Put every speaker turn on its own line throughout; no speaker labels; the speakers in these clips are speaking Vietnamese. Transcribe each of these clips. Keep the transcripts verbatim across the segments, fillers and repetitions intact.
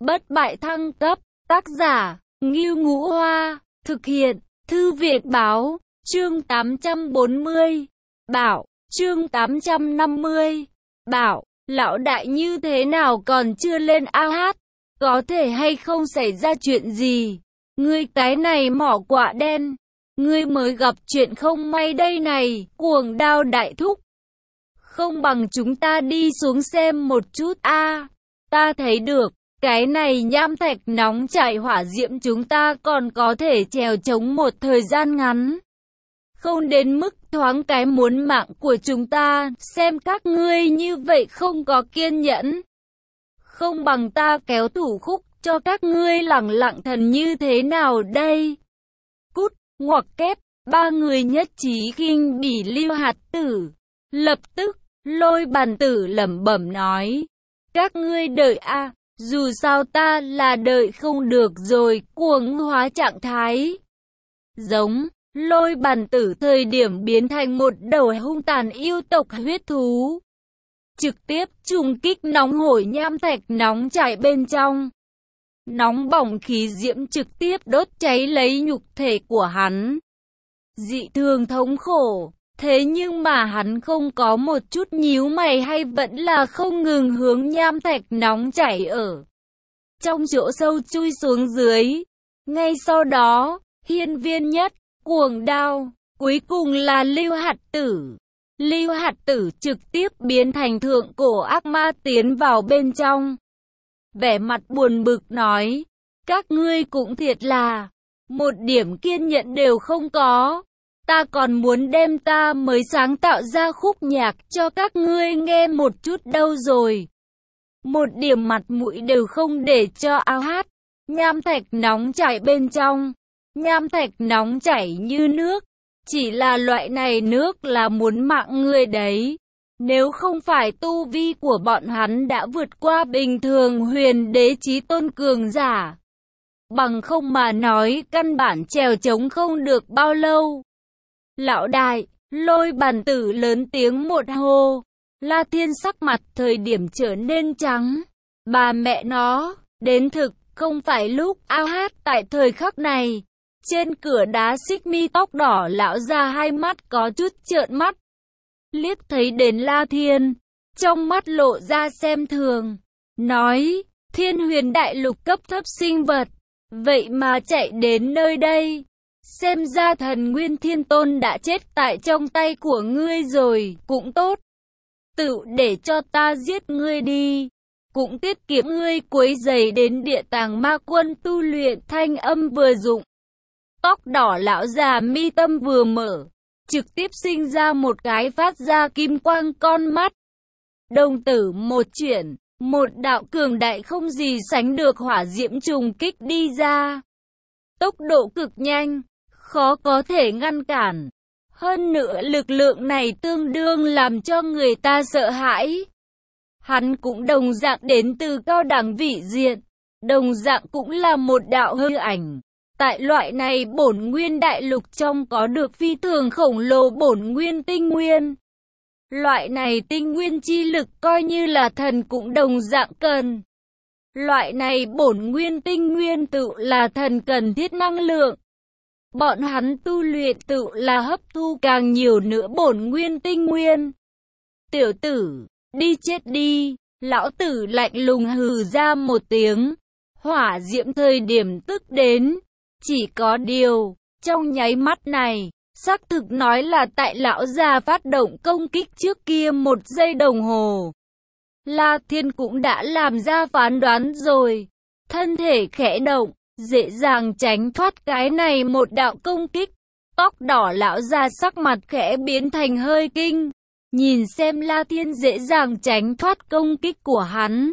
Bất bại thăng cấp, tác giả, Ngưu Ngũ Hoa, thực hiện, Thư viện Báo, chương tám trăm bốn mươi, bảo, chương tám trăm năm mươi, bảo, lão đại như thế nào còn chưa lên a hát, có thể hay không xảy ra chuyện gì, ngươi cái này mỏ quạ đen, ngươi mới gặp chuyện không may đây này, Cuồng Đao đại thúc. Không bằng chúng ta đi xuống xem một chút a, ta thấy được. Cái này nham thạch nóng chảy hỏa diễm chúng ta còn có thể trèo chống một thời gian ngắn. Không đến mức thoáng cái muốn mạng của chúng ta, xem các ngươi như vậy không có kiên nhẫn. Không bằng ta kéo thủ khúc cho các ngươi lẳng lặng thần như thế nào đây? Cút, ngoặc kép, ba người nhất trí khinh bỉ Lưu Hạt Tử. Lập tức, Lôi Bàn Tử lẩm bẩm nói, các ngươi đợi a. Dù sao ta là đợi không được rồi, cuồng hóa trạng thái. Giống, Lôi Bàn Tử thời điểm biến thành một đầu hung tàn yêu tộc huyết thú. Trực tiếp trùng kích nóng hổi nham thạch nóng chảy bên trong. Nóng bỏng khí diễm trực tiếp đốt cháy lấy nhục thể của hắn. Dị thường thống khổ. Thế nhưng mà hắn không có một chút nhíu mày hay vẫn là không ngừng hướng nham thạch nóng chảy ở trong chỗ sâu chui xuống dưới. Ngay sau đó, hiên viên nhất, Cuồng Đao, cuối cùng là Lưu Hạt Tử. Lưu Hạt Tử trực tiếp biến thành thượng cổ ác ma tiến vào bên trong. Vẻ mặt buồn bực nói, các ngươi cũng thiệt là, một điểm kiên nhẫn đều không có. Ta còn muốn đem ta mới sáng tạo ra khúc nhạc cho các ngươi nghe một chút đâu rồi. Một điểm mặt mũi đều không để cho ao hát. Nham thạch nóng chảy bên trong. Nham thạch nóng chảy như nước. Chỉ là loại này nước là muốn mạng người đấy. Nếu không phải tu vi của bọn hắn đã vượt qua bình thường huyền đế chí tôn cường giả. Bằng không mà nói căn bản trèo chống không được bao lâu. Lão đại, Lôi Bàn Tử lớn tiếng một hô. La Thiên sắc mặt thời điểm trở nên trắng. Bà mẹ nó, đến thực, không phải lúc ao hát tại thời khắc này. Trên cửa đá xích mi tóc đỏ lão ra hai mắt có chút trợn mắt. Liếc thấy đến La Thiên, trong mắt lộ ra xem thường. Nói, Thiên Huyền Đại Lục cấp thấp sinh vật, vậy mà chạy đến nơi đây. Xem ra thần Nguyên Thiên Tôn đã chết tại trong tay của ngươi rồi, cũng tốt. Tự để cho ta giết ngươi đi, cũng tiết kiệm ngươi quấy rầy đến địa tàng ma quân tu luyện. Thanh âm vừa dụng. Tóc đỏ lão già mi tâm vừa mở, trực tiếp sinh ra một cái phát ra kim quang con mắt. Đồng tử một chuyển, một đạo cường đại không gì sánh được hỏa diễm trùng kích đi ra. Tốc độ cực nhanh, khó có thể ngăn cản. Hơn nữa lực lượng này tương đương làm cho người ta sợ hãi. Hắn cũng đồng dạng đến từ cao đẳng vị diện. Đồng dạng cũng là một đạo hư ảnh. Tại loại này bổn nguyên đại lục trong có được phi thường khổng lồ bổn nguyên tinh nguyên. Loại này tinh nguyên chi lực coi như là thần cũng đồng dạng cần. Loại này bổn nguyên tinh nguyên tự là thần cần thiết năng lượng. Bọn hắn tu luyện tự là hấp thu càng nhiều nữa bổn nguyên tinh nguyên. Tiểu tử, đi chết đi, lão tử lạnh lùng hừ ra một tiếng. Hỏa diễm thời điểm tức đến. Chỉ có điều, trong nháy mắt này, xác thực nói là tại lão già phát động công kích trước kia một giây đồng hồ. La Thiên cũng đã làm ra phán đoán rồi. Thân thể khẽ động. Dễ dàng tránh thoát cái này một đạo công kích. Tóc đỏ lão già sắc mặt khẽ biến thành hơi kinh. Nhìn xem La Thiên dễ dàng tránh thoát công kích của hắn.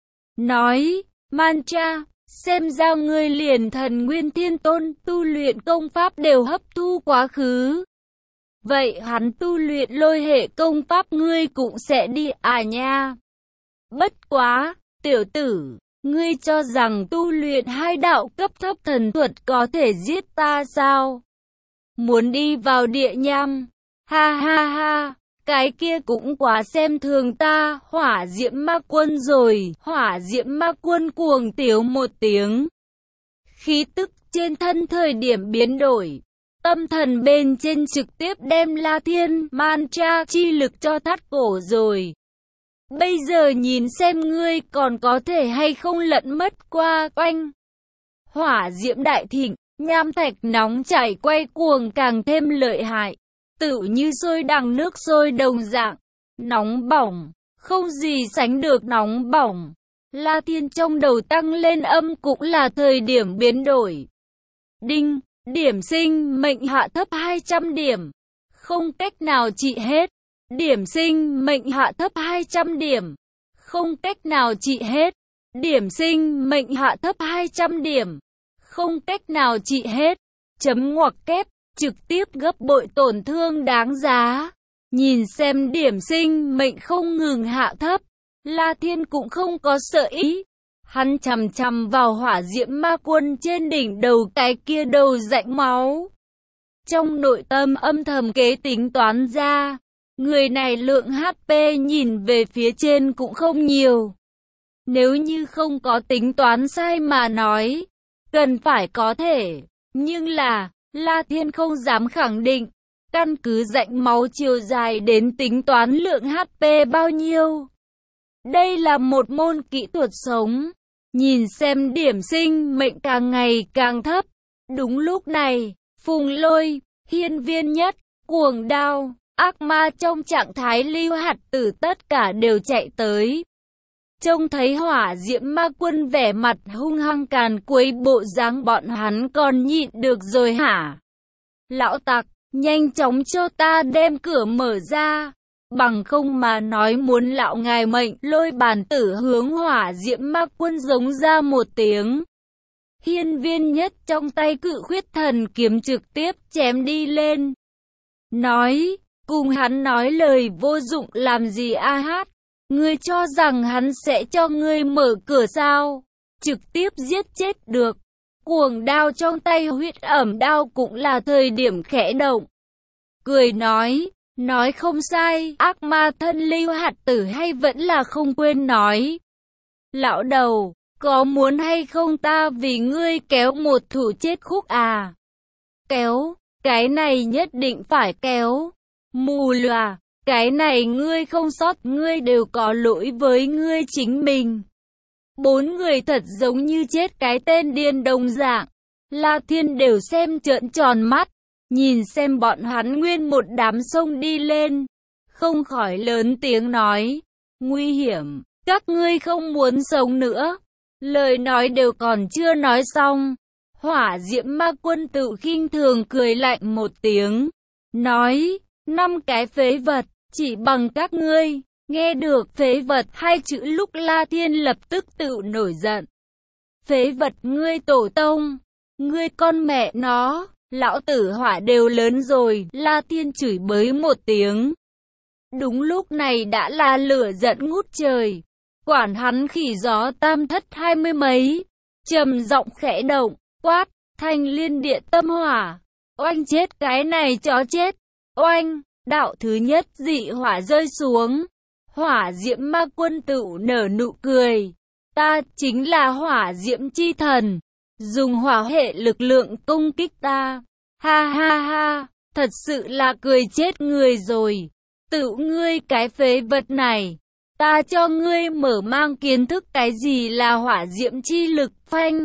Nói, Mantra, xem ra ngươi liền thần Nguyên Thiên Tôn tu luyện công pháp đều hấp thu quá khứ. Vậy hắn tu luyện lôi hệ công pháp ngươi cũng sẽ đi à nha. Bất quá, tiểu tử. Ngươi cho rằng tu luyện hai đạo cấp thấp thần thuật có thể giết ta sao? Muốn đi vào địa nham? Ha ha ha, cái kia cũng quá xem thường ta, Hỏa Diễm Ma Quân rồi. Hỏa Diễm Ma Quân cuồng tiếu một tiếng. Khí tức trên thân thời điểm biến đổi. Tâm thần bên trên trực tiếp đem La Thiên Mantra chi lực cho thắt cổ rồi. Bây giờ nhìn xem ngươi còn có thể hay không lẫn mất qua oanh. Hỏa diễm đại thịnh, nham thạch nóng chảy quay cuồng càng thêm lợi hại. Tựu như sôi đằng nước sôi đồng dạng. Nóng bỏng, không gì sánh được nóng bỏng. La Thiên trong đầu tăng lên âm cũng là thời điểm biến đổi. Đinh, điểm sinh mệnh hạ thấp hai trăm điểm. Không cách nào trị hết. Điểm sinh mệnh hạ thấp hai trăm điểm. Không cách nào trị hết. Điểm sinh mệnh hạ thấp hai trăm điểm. Không cách nào trị hết. Chấm ngoặc kép, trực tiếp gấp bội tổn thương đáng giá. Nhìn xem điểm sinh mệnh không ngừng hạ thấp. La Thiên cũng không có sợ ý. Hắn chằm chằm vào Hỏa Diễm Ma Quân trên đỉnh đầu cái kia đầu rãnh máu. Trong nội tâm âm thầm kế tính toán ra. Người này lượng hát pê nhìn về phía trên cũng không nhiều. Nếu như không có tính toán sai mà nói, cần phải có thể. Nhưng là, La Thiên không dám khẳng định. Căn cứ rãnh máu chiều dài đến tính toán lượng hát pê bao nhiêu. Đây là một môn kỹ thuật sống. Nhìn xem điểm sinh mệnh càng ngày càng thấp. Đúng lúc này, Phùng Lôi, Hiên Viên Nhất, Cuồng Đao, ác ma trong trạng thái lưu hạt tử tất cả đều chạy tới. Trông thấy Hỏa Diễm Ma Quân vẻ mặt hung hăng càn quấy bộ dáng, bọn hắn còn nhịn được rồi hả? Lão tặc, nhanh chóng cho ta đem cửa mở ra. Bằng không mà nói muốn lão ngài mệnh. Lôi bàn tử hướng Hỏa Diễm Ma Quân giống ra một tiếng. Hiên Viên Nhất trong tay cự khuyết thần kiếm trực tiếp chém đi lên. Nói, cùng hắn nói lời vô dụng làm gì a hát. Ngươi cho rằng hắn sẽ cho ngươi mở cửa sao? Trực tiếp giết chết được. Cuồng đao trong tay huyết ẩm đao cũng là thời điểm khẽ động. Cười nói, nói không sai, ác ma thân lưu hạt tử hay vẫn là không quên nói. Lão đầu, có muốn hay không ta vì ngươi kéo một thủ chết khúc à? Kéo, cái này nhất định phải kéo. Mù lòa, cái này ngươi không sót, ngươi đều có lỗi với ngươi chính mình. Bốn người thật giống như chết cái tên điên đồng dạng. La Thiên đều xem trợn tròn mắt. Nhìn xem bọn hắn nguyên một đám sông đi lên. Không khỏi lớn tiếng nói. Nguy hiểm, các ngươi không muốn sống nữa. Lời nói đều còn chưa nói xong. Hỏa Diễm Ma Quân tự khinh thường cười lạnh một tiếng. Nói, năm cái phế vật, chỉ bằng các ngươi. Nghe được phế vật hai chữ lúc La Thiên lập tức tự nổi giận. Phế vật ngươi tổ tông, ngươi con mẹ nó, lão tử hỏa đều lớn rồi. La Thiên chửi bới một tiếng. Đúng lúc này đã là lửa giận ngút trời. Quản hắn khỉ gió tam thất hai mươi mấy. Trầm giọng khẽ động, quát, Thanh Liên Địa Tâm Hỏa. Oanh chết cái này chó chết. Oanh, đạo thứ nhất dị hỏa rơi xuống. Hỏa Diễm Ma Quân tự nở nụ cười. Ta chính là Hỏa Diễm Chi Thần. Dùng hỏa hệ lực lượng công kích ta. Ha ha ha, thật sự là cười chết người rồi. Tự ngươi cái phế vật này. Ta cho ngươi mở mang kiến thức cái gì là hỏa diễm chi lực phanh.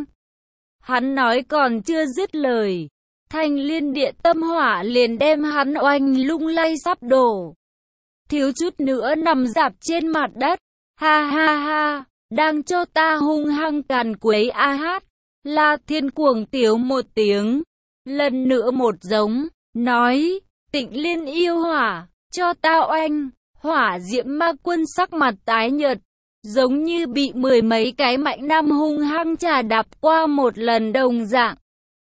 Hắn nói còn chưa dứt lời. Thanh Liên Địa Tâm Hỏa liền đem hắn oanh lung lay sắp đổ. Thiếu chút nữa nằm rạp trên mặt đất. Ha ha ha, đang cho ta hung hăng càn quấy a hát. La Thiên cuồng tiếu một tiếng. Lần nữa một giống, nói, Tịnh Liên yêu hỏa, cho ta oanh. Hỏa Diễm Ma Quân sắc mặt tái nhợt, giống như bị mười mấy cái mạnh nam hung hăng trà đạp qua một lần đồng dạng.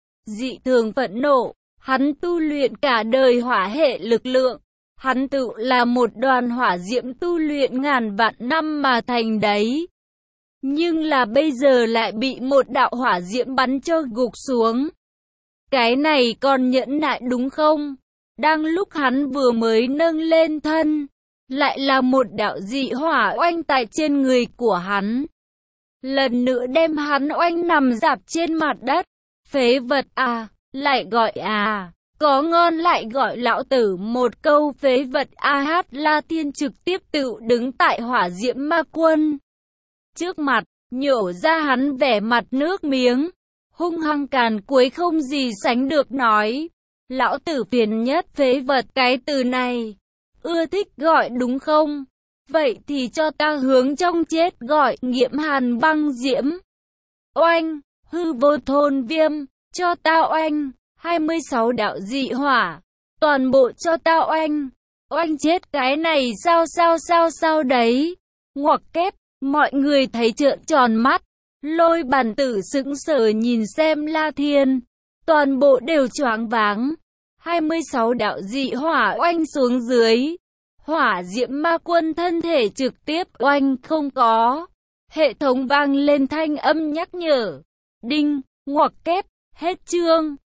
Dị thường phẫn nộ, hắn tu luyện cả đời hỏa hệ lực lượng. Hắn tự là một đoàn hỏa diễm tu luyện ngàn vạn năm mà thành đấy. Nhưng là bây giờ lại bị một đạo hỏa diễm bắn cho gục xuống. Cái này còn nhẫn nại đúng không? Đang lúc hắn vừa mới nâng lên thân, lại là một đạo dị hỏa oanh tại trên người của hắn. Lần nữa đem hắn oanh nằm rạp trên mặt đất. Phế vật à, lại gọi à, có ngon lại gọi lão tử một câu phế vật a hát La Thiên trực tiếp tự đứng tại hỏa diễm ma quân trước mặt, nhổ ra hắn vẻ mặt nước miếng, hung hăng càn cuối không gì sánh được nói. Lão tử phiền nhất phế vật cái từ này. Ưa thích gọi đúng không? Vậy thì cho ta hướng trong chết gọi nghiễm hàn băng diễm. Oanh, hư vô thôn viêm, cho ta oanh, hai mươi sáu đạo dị hỏa, toàn bộ cho ta oanh. Oanh chết cái này sao sao sao sao đấy. Ngoặc kép, mọi người thấy trợn tròn mắt. Lôi Bàn Tử sững sờ nhìn xem La Thiên, toàn bộ đều choáng váng. hai mươi sáu đạo dị hỏa oanh xuống dưới. Hỏa diễm ma quân thân thể trực tiếp oanh không có. Hệ thống vang lên thanh âm nhắc nhở. Đinh, ngoặc kép, hết chương.